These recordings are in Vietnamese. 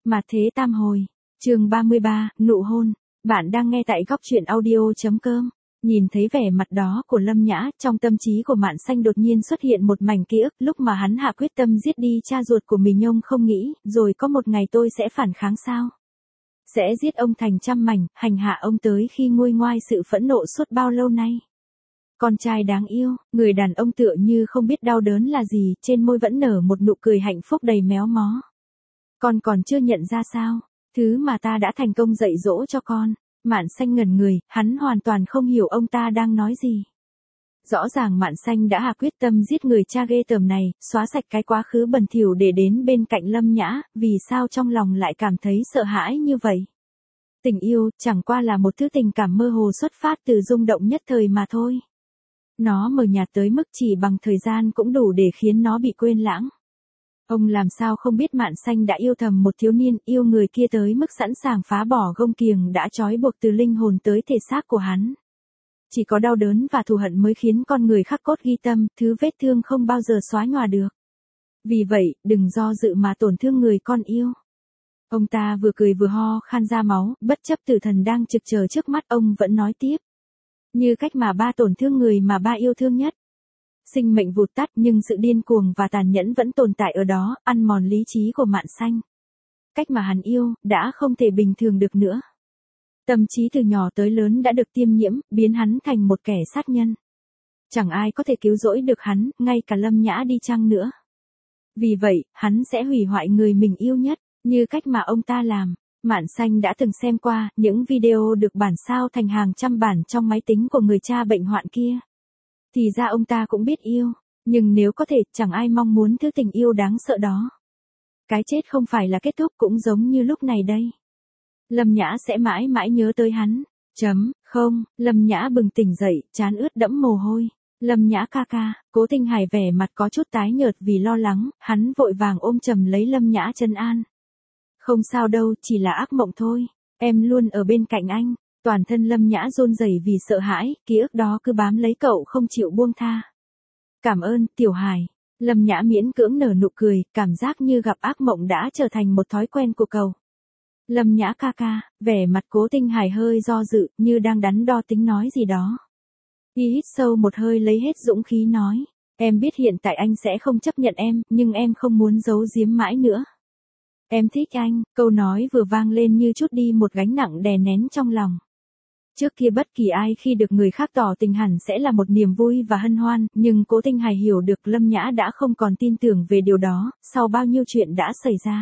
Mạt thế tam hồi, chương 33, nụ hôn. Bạn đang nghe tại góc truyện audio.com. Nhìn thấy vẻ mặt đó của Lâm Nhã, trong tâm trí của Mạn Xanh đột nhiên xuất hiện một mảnh ký ức lúc mà hắn hạ quyết tâm giết đi cha ruột của mình. Ông không nghĩ, rồi có một ngày tôi sẽ phản kháng sao? Sẽ giết ông thành trăm mảnh, hành hạ ông tới khi nguôi ngoai sự phẫn nộ suốt bao lâu nay. Con trai đáng yêu, người đàn ông tựa như không biết đau đớn là gì, trên môi vẫn nở một nụ cười hạnh phúc đầy méo mó. Con còn chưa nhận ra sao, thứ mà ta đã thành công dạy dỗ cho con. Mạn Xanh ngẩn người, hắn hoàn toàn không hiểu ông ta đang nói gì. Rõ ràng Mạn Xanh đã hạ quyết tâm giết người cha ghê tởm này, xóa sạch cái quá khứ bẩn thỉu để đến bên cạnh Lâm Nhã, vì sao trong lòng lại cảm thấy sợ hãi như vậy? Tình yêu chẳng qua là một thứ tình cảm mơ hồ xuất phát từ rung động nhất thời mà thôi. Nó mờ nhạt tới mức chỉ bằng thời gian cũng đủ để khiến nó bị quên lãng. Ông làm sao không biết Mạn Xanh đã yêu thầm một thiếu niên, yêu người kia tới mức sẵn sàng phá bỏ gông kiềng đã trói buộc từ linh hồn tới thể xác của hắn. Chỉ có đau đớn và thù hận mới khiến con người khắc cốt ghi tâm, thứ vết thương không bao giờ xóa nhòa được. Vì vậy, đừng do dự mà tổn thương người con yêu. Ông ta vừa cười vừa ho khan ra máu, bất chấp tử thần đang trực chờ trước mắt, ông vẫn nói tiếp. Như cách mà ba tổn thương người mà ba yêu thương nhất. Sinh mệnh vụt tắt nhưng sự điên cuồng và tàn nhẫn vẫn tồn tại ở đó, ăn mòn lý trí của Mạn Xanh. Cách mà hắn yêu, đã không thể bình thường được nữa. Tâm trí từ nhỏ tới lớn đã được tiêm nhiễm, biến hắn thành một kẻ sát nhân. Chẳng ai có thể cứu rỗi được hắn, ngay cả Lâm Nhã đi chăng nữa. Vì vậy, hắn sẽ hủy hoại người mình yêu nhất, như cách mà ông ta làm. Mạn Xanh đã từng xem qua những video được bản sao thành hàng trăm bản trong máy tính của người cha bệnh hoạn kia. Thì ra ông ta cũng biết yêu, nhưng nếu có thể, chẳng ai mong muốn thứ tình yêu đáng sợ đó. Cái chết không phải là kết thúc, cũng giống như lúc này đây. Lâm Nhã sẽ mãi mãi nhớ tới hắn. Không, Lâm Nhã bừng tỉnh dậy, trán ướt đẫm mồ hôi. Lâm Nhã ca ca, Cố Tinh Hải vẻ mặt có chút tái nhợt vì lo lắng, hắn vội vàng ôm chầm lấy Lâm Nhã trấn an. Không sao đâu, chỉ là ác mộng thôi, em luôn ở bên cạnh anh. Toàn thân Lâm Nhã run rẩy vì sợ hãi, ký ức đó cứ bám lấy cậu không chịu buông tha. Cảm ơn, Tiểu Hải. Lâm Nhã miễn cưỡng nở nụ cười, cảm giác như gặp ác mộng đã trở thành một thói quen của cậu. Lâm Nhã ca ca, vẻ mặt Cố Tinh Hải hơi do dự, như đang đắn đo tính nói gì đó. Y hít sâu một hơi lấy hết dũng khí nói, em biết hiện tại anh sẽ không chấp nhận em, nhưng em không muốn giấu giếm mãi nữa. Em thích anh, câu nói vừa vang lên như chút đi một gánh nặng đè nén trong lòng. Trước kia bất kỳ ai khi được người khác tỏ tình hẳn sẽ là một niềm vui và hân hoan, nhưng Cố Tinh Hải hiểu được Lâm Nhã đã không còn tin tưởng về điều đó, sau bao nhiêu chuyện đã xảy ra.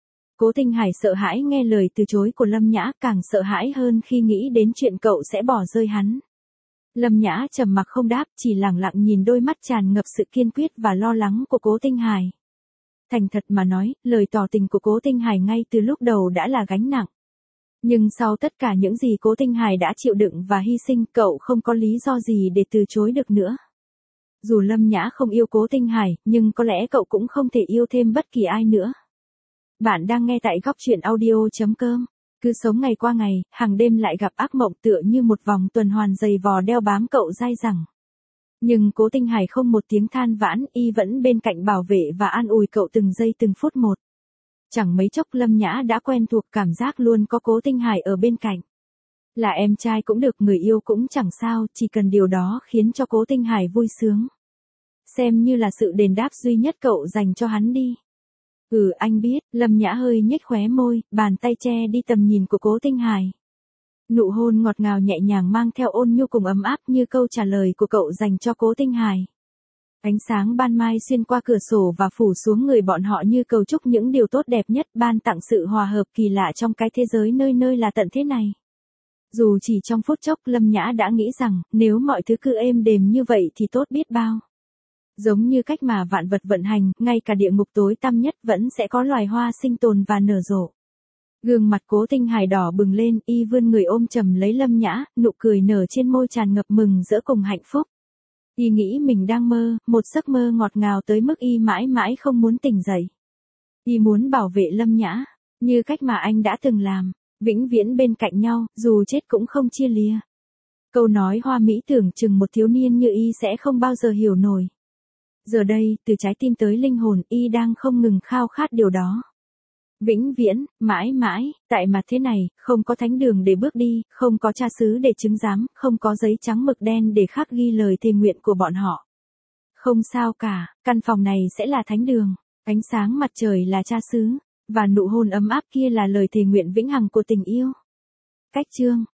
Cố Tinh Hải sợ hãi nghe lời từ chối của Lâm Nhã, càng sợ hãi hơn khi nghĩ đến chuyện cậu sẽ bỏ rơi hắn. Lâm Nhã trầm mặc không đáp, chỉ lặng lặng nhìn đôi mắt tràn ngập sự kiên quyết và lo lắng của Cố Tinh Hải. Thành thật mà nói, lời tỏ tình của Cố Tinh Hải ngay từ lúc đầu đã là gánh nặng. Nhưng sau tất cả những gì Cố Tinh Hải đã chịu đựng và hy sinh, cậu không có lý do gì để từ chối được nữa. Dù Lâm Nhã không yêu Cố Tinh Hải, nhưng có lẽ cậu cũng không thể yêu thêm bất kỳ ai nữa. Bạn đang nghe tại góc truyện audio.com. Cứ sống ngày qua ngày, hàng đêm lại gặp ác mộng tựa như một vòng tuần hoàn dày vò đeo bám cậu dai dẳng. Nhưng Cố Tinh Hải không một tiếng than vãn, y vẫn bên cạnh bảo vệ và an ủi cậu từng giây từng phút một. Chẳng mấy chốc Lâm Nhã đã quen thuộc cảm giác luôn có Cố Tinh Hải ở bên cạnh. Là em trai cũng được, người yêu cũng chẳng sao, chỉ cần điều đó khiến cho Cố Tinh Hải vui sướng. Xem như là sự đền đáp duy nhất cậu dành cho hắn đi. Anh biết, Lâm Nhã hơi nhếch khóe môi, bàn tay che đi tầm nhìn của Cố Tinh Hải. Nụ hôn ngọt ngào nhẹ nhàng mang theo ôn nhu cùng ấm áp như câu trả lời của cậu dành cho Cố Tinh Hải. Ánh sáng ban mai xuyên qua cửa sổ và phủ xuống người bọn họ như cầu chúc những điều tốt đẹp nhất, ban tặng sự hòa hợp kỳ lạ trong cái thế giới nơi nơi là tận thế này. Dù chỉ trong phút chốc, Lâm Nhã đã nghĩ rằng, nếu mọi thứ cứ êm đềm như vậy thì tốt biết bao. Giống như cách mà vạn vật vận hành, ngay cả địa ngục tối tăm nhất vẫn sẽ có loài hoa sinh tồn và nở rộ. Gương mặt Cố Tinh Hải đỏ bừng lên, y vươn người ôm chầm lấy Lâm Nhã, nụ cười nở trên môi tràn ngập mừng rỡ cùng hạnh phúc. Y nghĩ mình đang mơ, một giấc mơ ngọt ngào tới mức y mãi mãi không muốn tỉnh dậy. Y muốn bảo vệ Lâm Nhã, như cách mà anh đã từng làm, vĩnh viễn bên cạnh nhau, dù chết cũng không chia lìa. Câu nói hoa mỹ tưởng chừng một thiếu niên như y sẽ không bao giờ hiểu nổi. Giờ đây, từ trái tim tới linh hồn, y đang không ngừng khao khát điều đó. Vĩnh viễn, mãi mãi, tại mặt thế này, không có thánh đường để bước đi, không có cha xứ để chứng giám, không có giấy trắng mực đen để khắc ghi lời thề nguyện của bọn họ. Không sao cả, căn phòng này sẽ là thánh đường, ánh sáng mặt trời là cha xứ, và nụ hôn ấm áp kia là lời thề nguyện vĩnh hằng của tình yêu. Cách chương